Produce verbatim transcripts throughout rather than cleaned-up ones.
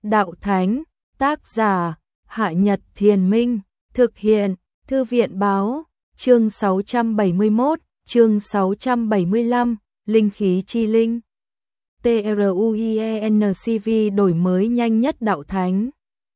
Đạo Thánh, tác giả, Hạ Nhật Thiền Minh, thực hiện, Thư viện Báo, chương sáu trăm bảy mươi mốt, chương sáu trăm bảy mươi lăm, Linh khí chi linh. TRUIENCV đổi mới nhanh nhất Đạo Thánh.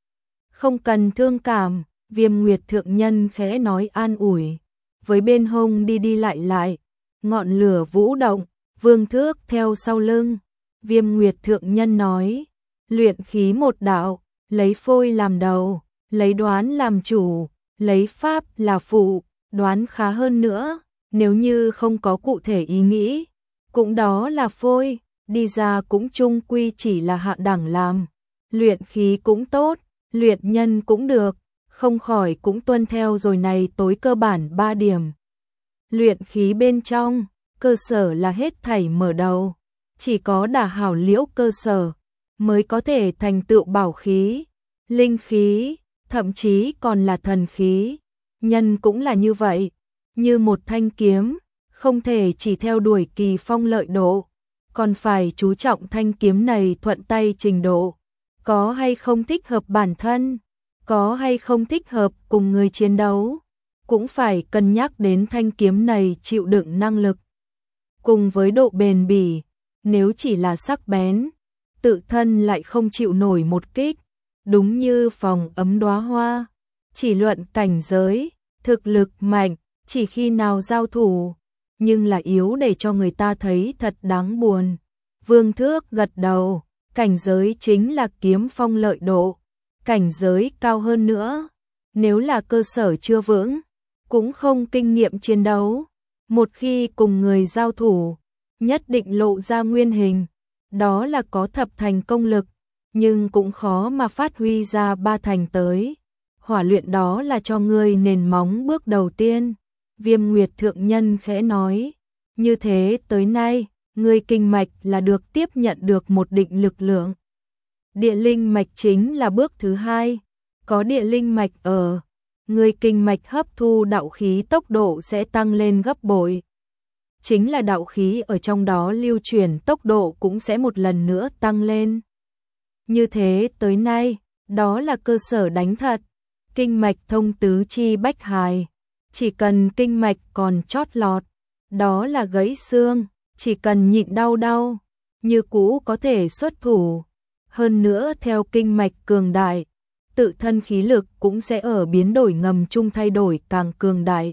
Không cần thương cảm, Viêm Nguyệt Thượng Nhân khẽ nói an ủi. Với bên hông đi đi lại lại, ngọn lửa vũ động, Vương Thước theo sau lưng. Viêm Nguyệt Thượng Nhân nói, luyện khí một đạo, lấy phôi làm đầu, lấy đoán làm chủ, lấy pháp là phụ, đoán khá hơn nữa, nếu như không có cụ thể ý nghĩ, cũng đó là phôi, đi ra cũng chung quy chỉ là hạ đẳng làm. Luyện khí cũng tốt, luyện nhân cũng được, không khỏi cũng tuân theo rồi này tối cơ bản ba điểm. Luyện khí bên trong, cơ sở là hết thảy mở đầu, chỉ có đả hảo liễu cơ sở, mới có thể thành tựu bảo khí, linh khí, thậm chí còn là thần khí. Nhân cũng là như vậy, như một thanh kiếm, không thể chỉ theo đuổi kỳ phong lợi độ, còn phải chú trọng thanh kiếm này thuận tay trình độ, có hay không thích hợp bản thân, có hay không thích hợp cùng người chiến đấu, cũng phải cân nhắc đến thanh kiếm này chịu đựng năng lực. Cùng với độ bền bỉ, nếu chỉ là sắc bén, tự thân lại không chịu nổi một kích, đúng như phòng ấm đóa hoa, chỉ luận cảnh giới, thực lực mạnh, chỉ khi nào giao thủ, nhưng là yếu để cho người ta thấy thật đáng buồn. Vương Thước gật đầu, cảnh giới chính là kiếm phong lợi độ, cảnh giới cao hơn nữa, nếu là cơ sở chưa vững, cũng không kinh nghiệm chiến đấu, một khi cùng người giao thủ, nhất định lộ ra nguyên hình, đó là có thập thành công lực, nhưng cũng khó mà phát huy ra ba thành tới. Hỏa luyện đó là cho ngươi nền móng bước đầu tiên. Viêm Nguyệt Thượng Nhân khẽ nói, như thế tới nay, ngươi kinh mạch là được tiếp nhận được một định lực lượng. Địa linh mạch chính là bước thứ hai, có địa linh mạch ở, ngươi kinh mạch hấp thu đạo khí tốc độ sẽ tăng lên gấp bội. Chính là đạo khí ở trong đó lưu chuyển tốc độ cũng sẽ một lần nữa tăng lên. Như thế tới nay, đó là cơ sở đánh thật, kinh mạch thông tứ chi bách hài, chỉ cần kinh mạch còn chót lọt, đó là gãy xương, chỉ cần nhịn đau đau, như cũ có thể xuất thủ. Hơn nữa theo kinh mạch cường đại, tự thân khí lực cũng sẽ ở biến đổi ngầm chung thay đổi càng cường đại.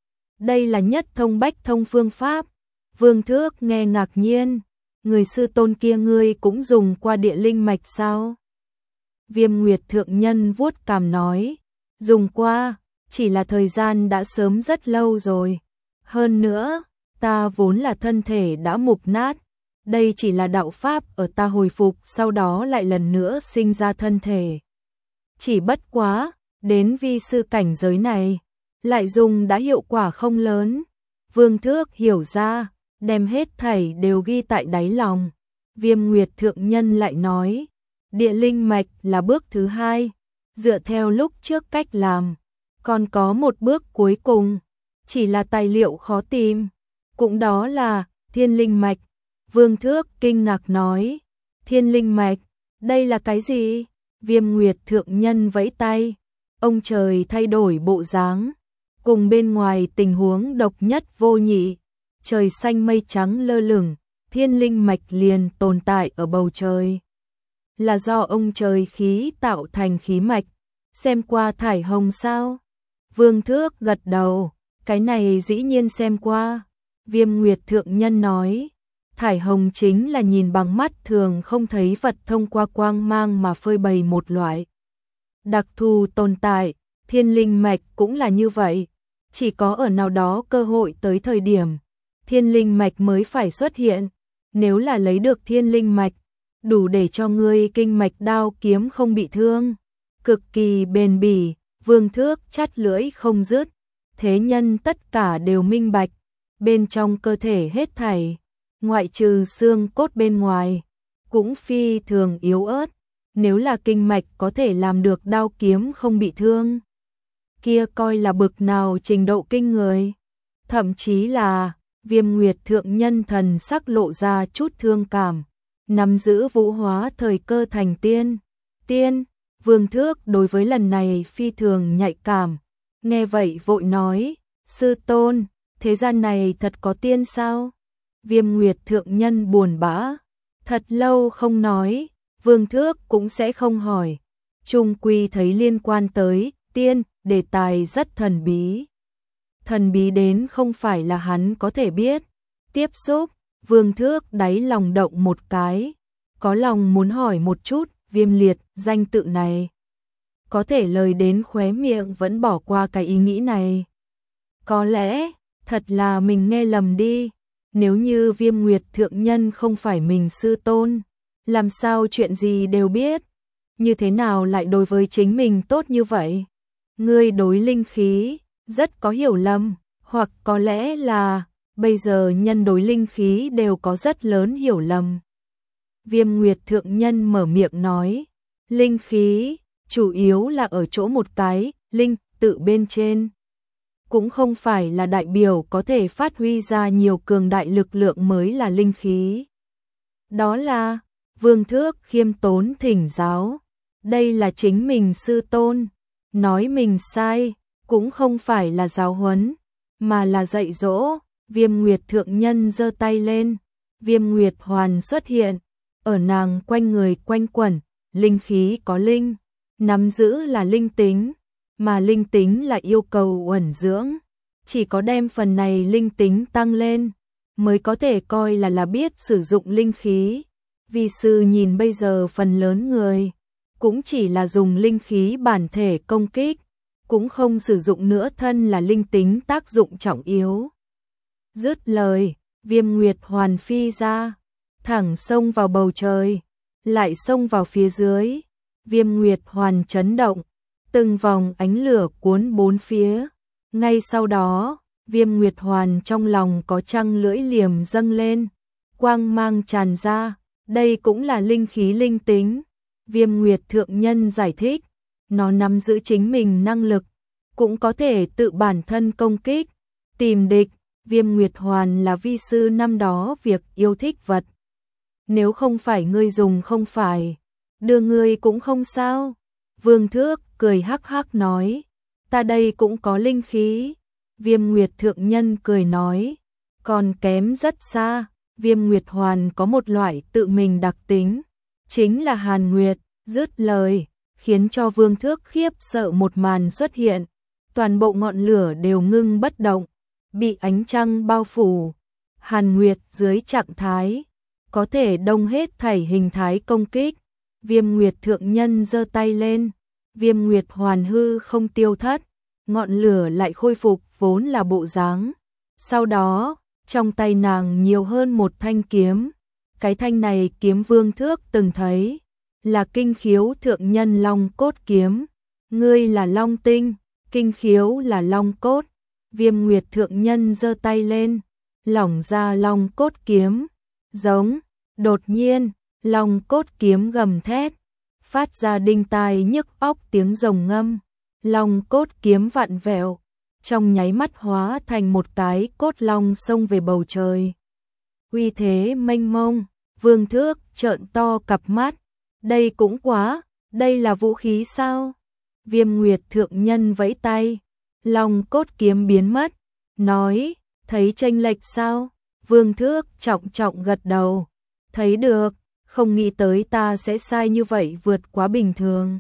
Đây là nhất thông bách thông phương pháp. Vương Thước nghe ngạc nhiên, người sư tôn kia ngươi cũng dùng qua địa linh mạch sao? Viêm Nguyệt Thượng Nhân vuốt cằm nói, dùng qua, chỉ là thời gian đã sớm rất lâu rồi. Hơn nữa, ta vốn là thân thể đã mục nát, đây chỉ là đạo pháp ở ta hồi phục sau đó lại lần nữa sinh ra thân thể. Chỉ bất quá, đến vi sư cảnh giới này, lại dùng đã hiệu quả không lớn. Vương Thước hiểu ra, đem hết thảy đều ghi tại đáy lòng. Viêm Nguyệt Thượng Nhân lại nói, địa linh mạch là bước thứ hai, dựa theo lúc trước cách làm, còn có một bước cuối cùng, chỉ là tài liệu khó tìm, cũng đó là thiên linh mạch. Vương Thước kinh ngạc nói, thiên linh mạch, đây là cái gì? Viêm Nguyệt Thượng Nhân vẫy tay, ông trời thay đổi bộ dáng, cùng bên ngoài tình huống độc nhất vô nhị, trời xanh mây trắng lơ lửng, thiên linh mạch liền tồn tại ở bầu trời. Là do ông trời khí tạo thành khí mạch, xem qua thải hồng sao? Vương Thước gật đầu, cái này dĩ nhiên xem qua. Viêm Nguyệt Thượng Nhân nói, thải hồng chính là nhìn bằng mắt thường không thấy vật thông qua quang mang mà phơi bày một loại đặc thù tồn tại, thiên linh mạch cũng là như vậy, chỉ có ở nào đó cơ hội tới thời điểm, thiên linh mạch mới phải xuất hiện, nếu là lấy được thiên linh mạch, đủ để cho ngươi kinh mạch đao kiếm không bị thương, cực kỳ bền bỉ. Vương Thước chắt lưỡi không dứt, thế nhân tất cả đều minh bạch, bên trong cơ thể hết thảy, ngoại trừ xương cốt bên ngoài, cũng phi thường yếu ớt, nếu là kinh mạch có thể làm được đao kiếm không bị thương, kia coi là bực nào trình độ kinh người. Thậm chí là, Viêm Nguyệt Thượng Nhân thần sắc lộ ra chút thương cảm, nắm giữ vũ hóa thời cơ thành tiên, Tiên, Vương Thước đối với lần này phi thường nhạy cảm, nghe vậy vội nói, sư tôn, thế gian này thật có tiên sao? Viêm Nguyệt thượng nhân buồn bã, thật lâu không nói, Vương Thước cũng sẽ không hỏi, chung quy thấy liên quan tới tiên, đề tài rất thần bí. Thần bí đến không phải là hắn có thể biết. Tiếp xúc, Vương Thước đáy lòng động một cái, có lòng muốn hỏi một chút, Viêm Liệt, danh tự này. Có thể lời đến khóe miệng vẫn bỏ qua cái ý nghĩ này. Có lẽ, thật là mình nghe lầm đi, nếu như Viêm Nguyệt thượng nhân không phải mình sư tôn, làm sao chuyện gì đều biết, như thế nào lại đối với chính mình tốt như vậy? Ngươi đối linh khí rất có hiểu lầm, hoặc có lẽ là bây giờ nhân đối linh khí đều có rất lớn hiểu lầm. Viêm Nguyệt thượng nhân mở miệng nói, linh khí chủ yếu là ở chỗ một cái linh tự bên trên, cũng không phải là đại biểu có thể phát huy ra nhiều cường đại lực lượng mới là linh khí. Đó là Vương Thước khiêm tốn thỉnh giáo, đây là chính mình sư tôn, nói mình sai, cũng không phải là giáo huấn, mà là dạy dỗ. Viêm Nguyệt thượng nhân giơ tay lên, Viêm Nguyệt hoàn xuất hiện, ở nàng quanh người quanh quẩn, linh khí có linh, nắm giữ là linh tính, mà linh tính là yêu cầu uẩn dưỡng, chỉ có đem phần này linh tính tăng lên, mới có thể coi là là biết sử dụng linh khí. Vi sư nhìn bây giờ phần lớn người, cũng chỉ là dùng linh khí bản thể công kích, cũng không sử dụng nữa thân là linh tính tác dụng trọng yếu. Dứt lời, Viêm Nguyệt hoàn phi ra, thẳng xông vào bầu trời, lại xông vào phía dưới. Viêm Nguyệt hoàn chấn động, từng vòng ánh lửa cuốn bốn phía. Ngay sau đó, Viêm Nguyệt hoàn trong lòng có trăng lưỡi liềm dâng lên, quang mang tràn ra, đây cũng là linh khí linh tính. Viêm Nguyệt thượng nhân giải thích, nó nắm giữ chính mình năng lực, cũng có thể tự bản thân công kích, tìm địch. Viêm Nguyệt hoàn là vi sư năm đó việc yêu thích vật. Nếu không phải ngươi dùng không phải, đưa ngươi cũng không sao. Vương Thước cười hắc hắc nói, ta đây cũng có linh khí. Viêm Nguyệt thượng nhân cười nói, còn kém rất xa. Viêm Nguyệt hoàn có một loại tự mình đặc tính, chính là Hàn Nguyệt. Dứt lời, khiến cho Vương Thước khiếp sợ một màn xuất hiện, toàn bộ ngọn lửa đều ngưng bất động, bị ánh trăng bao phủ. Hàn Nguyệt dưới trạng thái có thể đông hết thảy hình thái công kích. Viêm Nguyệt thượng nhân giơ tay lên, Viêm Nguyệt hoàn hư không tiêu thất, ngọn lửa lại khôi phục vốn là bộ dáng. Sau đó, trong tay nàng nhiều hơn một thanh kiếm. Cái thanh này kiếm Vương Thước từng thấy, là Kinh Khiếu thượng nhân Long Cốt kiếm. Ngươi là Long Tinh, Kinh Khiếu là Long Cốt. Viêm Nguyệt thượng nhân giơ tay lên, lỏng ra Long Cốt kiếm, giống. Đột nhiên, Long Cốt kiếm gầm thét, phát ra đinh tai nhức óc tiếng rồng ngâm. Long Cốt kiếm vặn vẹo, trong nháy mắt hóa thành một cái cốt long xông về bầu trời. Uy thế mênh mông, Vương Thước trợn to cặp mắt, đây cũng quá, đây là vũ khí sao? Viêm Nguyệt thượng nhân vẫy tay, Long Cốt kiếm biến mất, nói, thấy chênh lệch sao? Vương Thước trọng trọng gật đầu, thấy được, không nghĩ tới ta sẽ sai như vậy, vượt quá bình thường.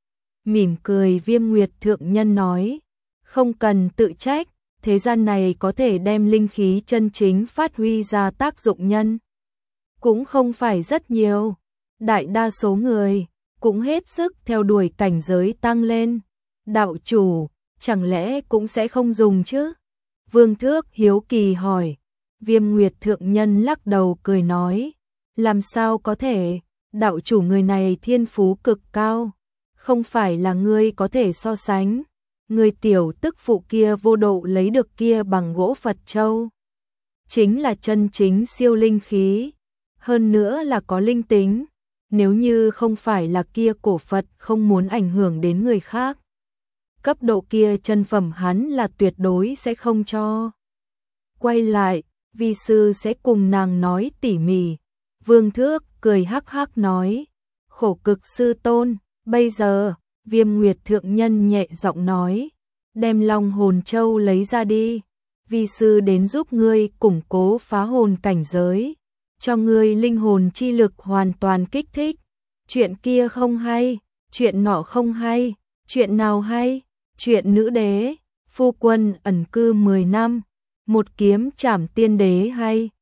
Mỉm cười, Viêm Nguyệt thượng nhân nói, không cần tự trách, thế gian này có thể đem linh khí chân chính phát huy ra tác dụng nhân, cũng không phải rất nhiều. Đại đa số người cũng hết sức theo đuổi cảnh giới tăng lên. Đạo chủ, chẳng lẽ cũng sẽ không dùng chứ? Vương Thước hiếu kỳ hỏi. Viêm Nguyệt thượng nhân lắc đầu cười nói, làm sao có thể, đạo chủ người này thiên phú cực cao, không phải là ngươi có thể so sánh. Người tiểu tức phụ kia vô độ lấy được kia bằng gỗ Phật Châu, chính là chân chính siêu linh khí, hơn nữa là có linh tính. Nếu như không phải là kia cổ Phật không muốn ảnh hưởng đến người khác, cấp độ kia chân phẩm hắn là tuyệt đối sẽ không cho. Quay lại, vi sư sẽ cùng nàng nói tỉ mỉ. Vương Thước cười hắc hắc nói, khổ cực sư tôn, Bây giờ, Viêm Nguyệt thượng nhân nhẹ giọng nói, đem Long hồn châu lấy ra đi, vi sư đến giúp ngươi củng cố phá hồn cảnh giới, cho ngươi linh hồn chi lực hoàn toàn kích thích. Chuyện kia không hay, chuyện nọ không hay, chuyện nào hay? Chuyện nữ đế, phu quân ẩn cư mười năm, một kiếm trảm tiên đế hay?